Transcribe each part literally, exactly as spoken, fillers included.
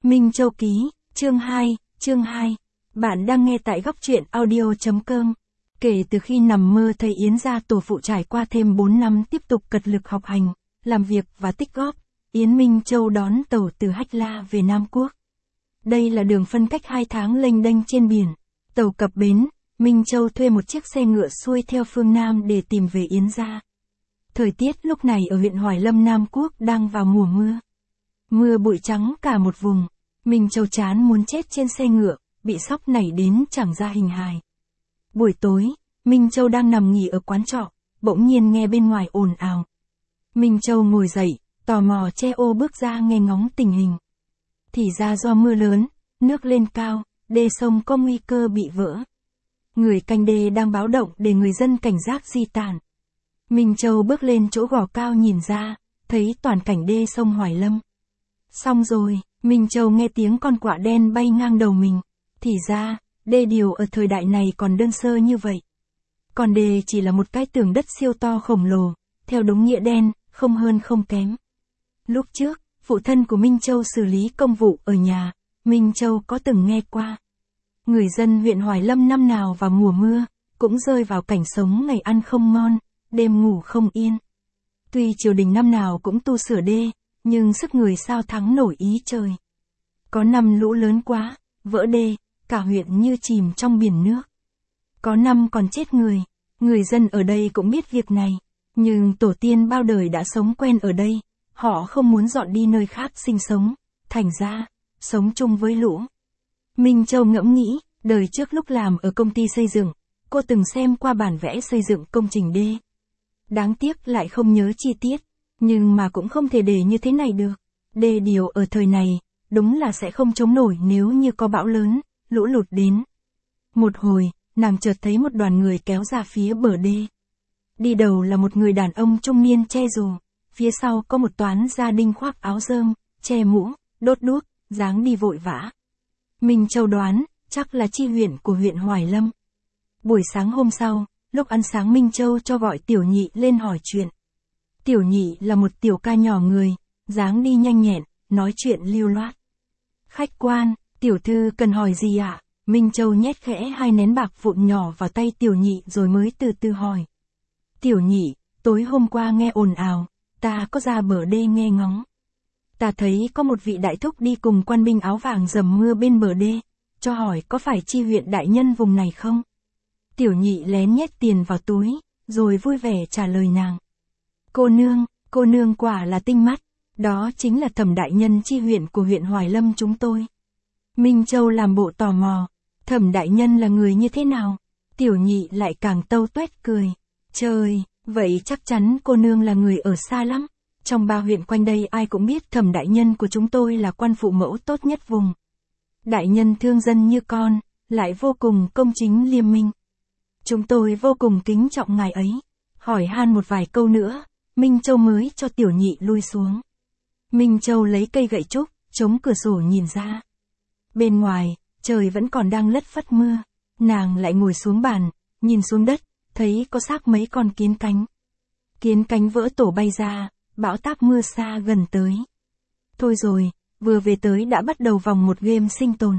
Minh Châu ký, chương hai, chương hai. Bạn đang nghe tại góc truyện audio chấm com. Kể từ khi nằm mơ thấy Yến gia tổ phụ trải qua thêm bốn năm tiếp tục cật lực học hành, làm việc và tích góp, Yến Minh Châu đón tàu từ Hách La về Nam Quốc. Đây là đường phân cách hai tháng lênh đênh trên biển. Tàu cập bến, Minh Châu thuê một chiếc xe ngựa xuôi theo phương Nam để tìm về Yến gia. Thời tiết lúc này ở huyện Hoài Lâm Nam Quốc đang vào mùa mưa. Mưa bụi trắng cả một vùng. Minh Châu chán muốn chết trên xe ngựa, bị sóc nảy đến chẳng ra hình hài. Buổi tối, Minh Châu đang nằm nghỉ ở quán trọ, bỗng nhiên nghe bên ngoài ồn ào. Minh Châu ngồi dậy, tò mò che ô bước ra nghe ngóng tình hình. Thì ra do mưa lớn, nước lên cao, đê sông có nguy cơ bị vỡ. Người canh đê đang báo động để người dân cảnh giác di tản. Minh Châu bước lên chỗ gò cao nhìn ra, thấy toàn cảnh đê sông Hoài Lâm. Xong rồi, Minh Châu nghe tiếng con quạ đen bay ngang đầu mình. Thì ra, đê điều ở thời đại này còn đơn sơ như vậy. Còn đê chỉ là một cái tường đất siêu to khổng lồ, theo đúng nghĩa đen, không hơn không kém. Lúc trước, phụ thân của Minh Châu xử lý công vụ ở nhà, Minh Châu có từng nghe qua. Người dân huyện Hoài Lâm năm nào vào mùa mưa, cũng rơi vào cảnh sống ngày ăn không ngon, đêm ngủ không yên. Tuy triều đình năm nào cũng tu sửa đê, nhưng sức người sao thắng nổi ý trời. Có năm lũ lớn quá, vỡ đê, cả huyện như chìm trong biển nước. Có năm còn chết người, người dân ở đây cũng biết việc này, nhưng tổ tiên bao đời đã sống quen ở đây, họ không muốn dọn đi nơi khác sinh sống, thành ra, sống chung với lũ. Minh Châu ngẫm nghĩ, đời trước lúc làm ở công ty xây dựng, cô từng xem qua bản vẽ xây dựng công trình đê. Đáng tiếc lại không nhớ chi tiết, nhưng mà cũng không thể để như thế này được. Đê điều ở thời này, đúng là sẽ không chống nổi nếu như có bão lớn, lũ lụt đến. Một hồi, nàng chợt thấy một đoàn người kéo ra phía bờ đê. Đi đầu là một người đàn ông trung niên che dù, phía sau có một toán gia đình khoác áo rơm, che mũ, đốt đuốc, dáng đi vội vã. Minh Châu đoán, chắc là chi huyện của huyện Hoài Lâm. Buổi sáng hôm sau, lúc ăn sáng Minh Châu cho gọi Tiểu Nhị lên hỏi chuyện. Tiểu Nhị là một tiểu ca nhỏ người, dáng đi nhanh nhẹn, nói chuyện lưu loát. Khách quan, tiểu thư cần hỏi gì ạ? À? Minh Châu nhét khẽ hai nén bạc vụn nhỏ vào tay Tiểu Nhị rồi mới từ từ hỏi. Tiểu Nhị, tối hôm qua nghe ồn ào, ta có ra bờ đê nghe ngóng. Ta thấy có một vị đại thúc đi cùng quan binh áo vàng dầm mưa bên bờ đê, cho hỏi có phải chi huyện đại nhân vùng này không? Tiểu Nhị lén nhét tiền vào túi, rồi vui vẻ trả lời nàng. Cô nương, cô nương quả là tinh mắt, đó chính là Thẩm đại nhân chi huyện của huyện Hoài Lâm chúng tôi. Minh Châu làm bộ tò mò, Thẩm đại nhân là người như thế nào? Tiểu Nhị lại càng tâu tuét cười. Trời, vậy chắc chắn cô nương là người ở xa lắm. Trong ba huyện quanh đây ai cũng biết Thẩm đại nhân của chúng tôi là quan phụ mẫu tốt nhất vùng. Đại nhân thương dân như con, lại vô cùng công chính liêm minh. Chúng tôi vô cùng kính trọng ngài ấy. Hỏi han một vài câu nữa, Minh Châu mới cho Tiểu Nhị lui xuống. Minh Châu lấy cây gậy trúc, chống cửa sổ nhìn ra. Bên ngoài, trời vẫn còn đang lất phất mưa. Nàng lại ngồi xuống bàn, nhìn xuống đất, thấy có xác mấy con kiến cánh. Kiến cánh vỡ tổ bay ra, bão táp mưa xa gần tới. Thôi rồi, vừa về tới đã bắt đầu vòng một game sinh tồn.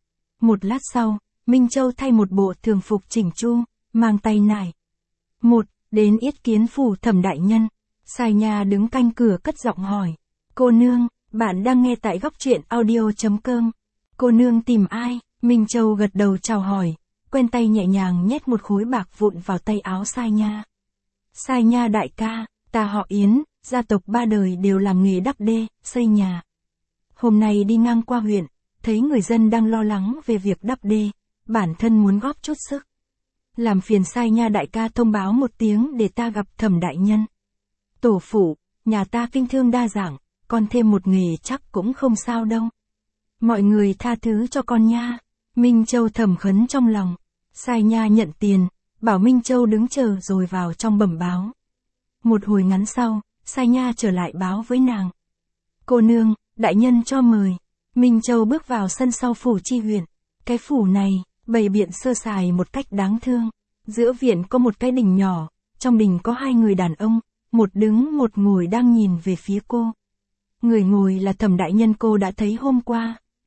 Một lát sau, Minh Châu thay một bộ thường phục chỉnh chu, mang tay nải. Một, đến yết kiến phủ Thẩm đại nhân. Sai Nha đứng canh cửa cất giọng hỏi. Cô nương, bạn đang nghe tại góc truyện audio chấm com. Cô nương tìm ai? Minh Châu gật đầu chào hỏi, quen tay nhẹ nhàng nhét một khối bạc vụn vào tay áo Sai Nha. Sai Nha đại ca, ta họ Yến, gia tộc ba đời đều làm nghề đắp đê, xây nhà. Hôm nay đi ngang qua huyện, thấy người dân đang lo lắng về việc đắp đê, bản thân muốn góp chút sức. Làm phiền Sai Nha đại ca thông báo một tiếng để ta gặp Thẩm đại nhân. Tổ phụ, nhà ta kinh thương đa dạng, con thêm một nghề chắc cũng không sao đâu. Mọi người tha thứ cho con nha. Minh Châu thầm khấn trong lòng. Sai Nha nhận tiền, bảo Minh Châu đứng chờ rồi vào trong bẩm báo. Một hồi ngắn sau, Sai Nha trở lại báo với nàng. Cô nương, đại nhân cho mời. Minh Châu bước vào sân sau phủ chi huyện. Cái phủ này, bày biện sơ sài một cách đáng thương. Giữa viện có một cái đình nhỏ, trong đình có hai người đàn ông, một đứng một ngồi đang nhìn về phía cô. Người ngồi là Thẩm đại nhân cô đã thấy hôm qua,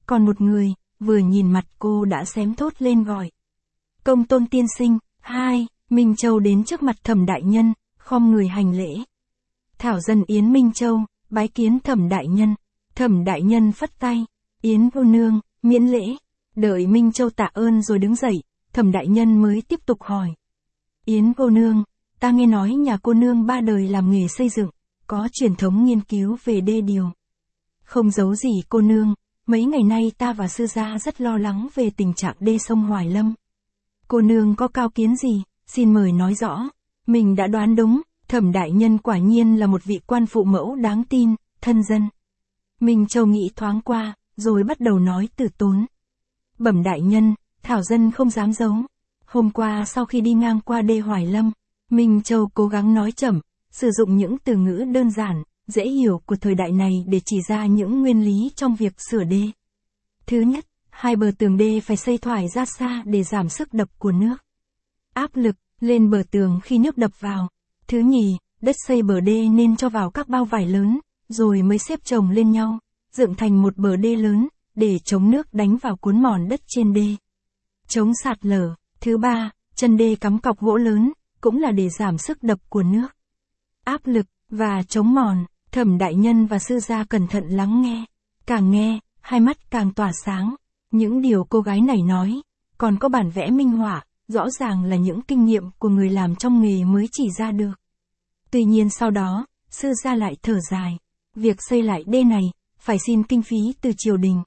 còn một người, vừa nhìn mặt cô đã xém thốt lên gọi. Công tôn tiên sinh. Hai, Minh Châu đến trước mặt Thẩm đại nhân, khom người hành lễ. Thảo dân Yến Minh Châu, bái kiến Thẩm đại nhân. Thẩm đại nhân phất tay. Yến cô nương, miễn lễ. Đợi Minh Châu tạ ơn rồi đứng dậy, Thẩm đại nhân mới tiếp tục hỏi. Yến cô nương, ta nghe nói nhà cô nương ba đời làm nghề xây dựng, có truyền thống nghiên cứu về đê điều. Không giấu gì cô nương, mấy ngày nay ta và sư gia rất lo lắng về tình trạng đê sông Hoài Lâm. Cô nương có cao kiến gì, xin mời nói rõ. Mình đã đoán đúng, Thẩm đại nhân quả nhiên là một vị quan phụ mẫu đáng tin, thân dân. Minh Châu nghĩ thoáng qua, rồi bắt đầu nói từ tốn. Bẩm đại nhân, Thảo dân không dám giấu. Hôm qua sau khi đi ngang qua đê Hoài Lâm, Minh Châu cố gắng nói chậm, sử dụng những từ ngữ đơn giản, dễ hiểu của thời đại này để chỉ ra những nguyên lý trong việc sửa đê. Thứ nhất, hai bờ tường đê phải xây thoải ra xa để giảm sức đập của nước. Áp lực lên bờ tường khi nước đập vào. Thứ nhì, đất xây bờ đê nên cho vào các bao vải lớn, rồi mới xếp chồng lên nhau, dựng thành một bờ đê lớn, để chống nước đánh vào cuốn mòn đất trên đê. Chống sạt lở. Thứ ba, chân đê cắm cọc gỗ lớn, cũng là để giảm sức đập của nước. Áp lực và chống mòn. Thẩm đại nhân và sư gia cẩn thận lắng nghe. Càng nghe, hai mắt càng tỏa sáng. Những điều cô gái này nói, còn có bản vẽ minh họa, rõ ràng là những kinh nghiệm của người làm trong nghề mới chỉ ra được. Tuy nhiên sau đó, sư gia lại thở dài. Việc xây lại đê này, phải xin kinh phí từ triều đình.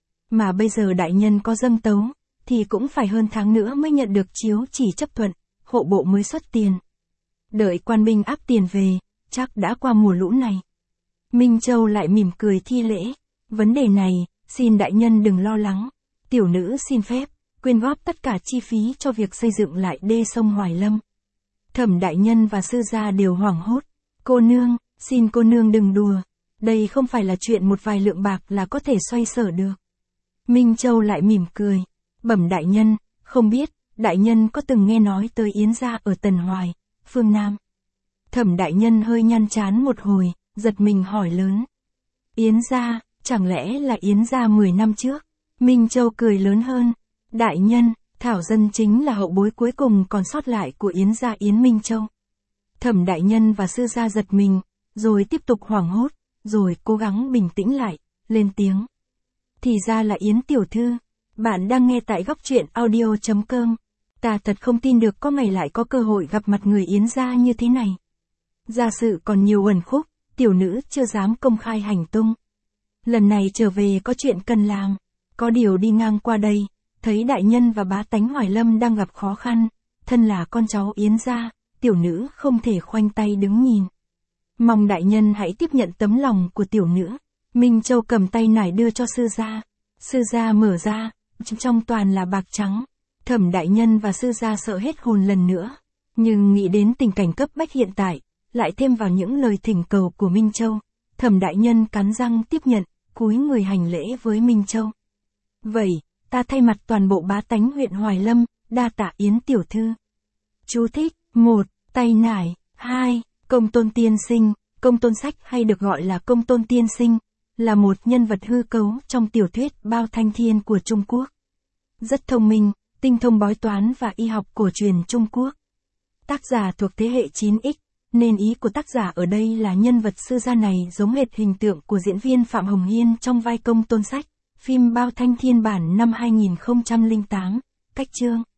Mà bây giờ đại nhân có dâng tấu, thì cũng phải hơn tháng nữa mới nhận được chiếu chỉ chấp thuận, hộ bộ mới xuất tiền. Đợi quan binh áp tiền về, chắc đã qua mùa lũ này. Minh Châu lại mỉm cười thi lễ. Vấn đề này, xin đại nhân đừng lo lắng. Tiểu nữ xin phép, quyên góp tất cả chi phí cho việc xây dựng lại đê sông Hoài Lâm. Thẩm đại nhân và sư gia đều hoảng hốt. Cô nương, xin cô nương đừng đùa. Đây không phải là chuyện một vài lượng bạc là có thể xoay sở được. Minh Châu lại mỉm cười. Bẩm đại nhân, không biết, đại nhân có từng nghe nói tới Yến gia ở Tần Hoài, phương Nam. Thẩm đại nhân hơi nhăn trán một hồi, giật mình hỏi lớn. Yến gia, chẳng lẽ là Yến gia mười năm trước? Minh Châu cười lớn hơn. Đại nhân, Thảo dân chính là hậu bối cuối cùng còn sót lại của Yến gia Yến Minh Châu. Thẩm đại nhân và sư gia giật mình, rồi tiếp tục hoảng hốt, rồi cố gắng bình tĩnh lại, lên tiếng. Thì ra là Yến tiểu thư. Bạn đang nghe tại góc truyện audio chấm com. Ta thật không tin được có ngày lại có cơ hội gặp mặt người Yến gia như thế này. Gia sự còn nhiều uẩn khúc, tiểu nữ chưa dám công khai hành tung. Lần này trở về có chuyện cần làm. Có điều đi ngang qua đây, thấy đại nhân và bá tánh Hoài Lâm đang gặp khó khăn. Thân là con cháu Yến gia, tiểu nữ không thể khoanh tay đứng nhìn. Mong đại nhân hãy tiếp nhận tấm lòng của tiểu nữ. Minh Châu cầm tay nải đưa cho sư gia. Sư gia mở ra, trong toàn là bạc trắng. Thẩm đại nhân và sư gia sợ hết hồn lần nữa. Nhưng nghĩ đến tình cảnh cấp bách hiện tại, lại thêm vào những lời thỉnh cầu của Minh Châu. Thẩm đại nhân cắn răng tiếp nhận, cúi người hành lễ với Minh Châu. Vậy, ta thay mặt toàn bộ bá tánh huyện Hoài Lâm, đa tạ Yến tiểu thư. Chú thích. một. Tay nải. hai. Công tôn tiên sinh. Công tôn sách hay được gọi là công tôn tiên sinh, là một nhân vật hư cấu trong tiểu thuyết Bao Thanh Thiên của Trung Quốc. Rất thông minh, tinh thông bói toán và y học cổ truyền Trung Quốc. Tác giả thuộc thế hệ chín x, nên ý của tác giả ở đây là nhân vật sư gia này giống hệt hình tượng của diễn viên Phạm Hồng Hiên trong vai Công Tôn Sách, phim Bao Thanh Thiên bản năm hai nghìn không trăm lẻ tám, cách chương.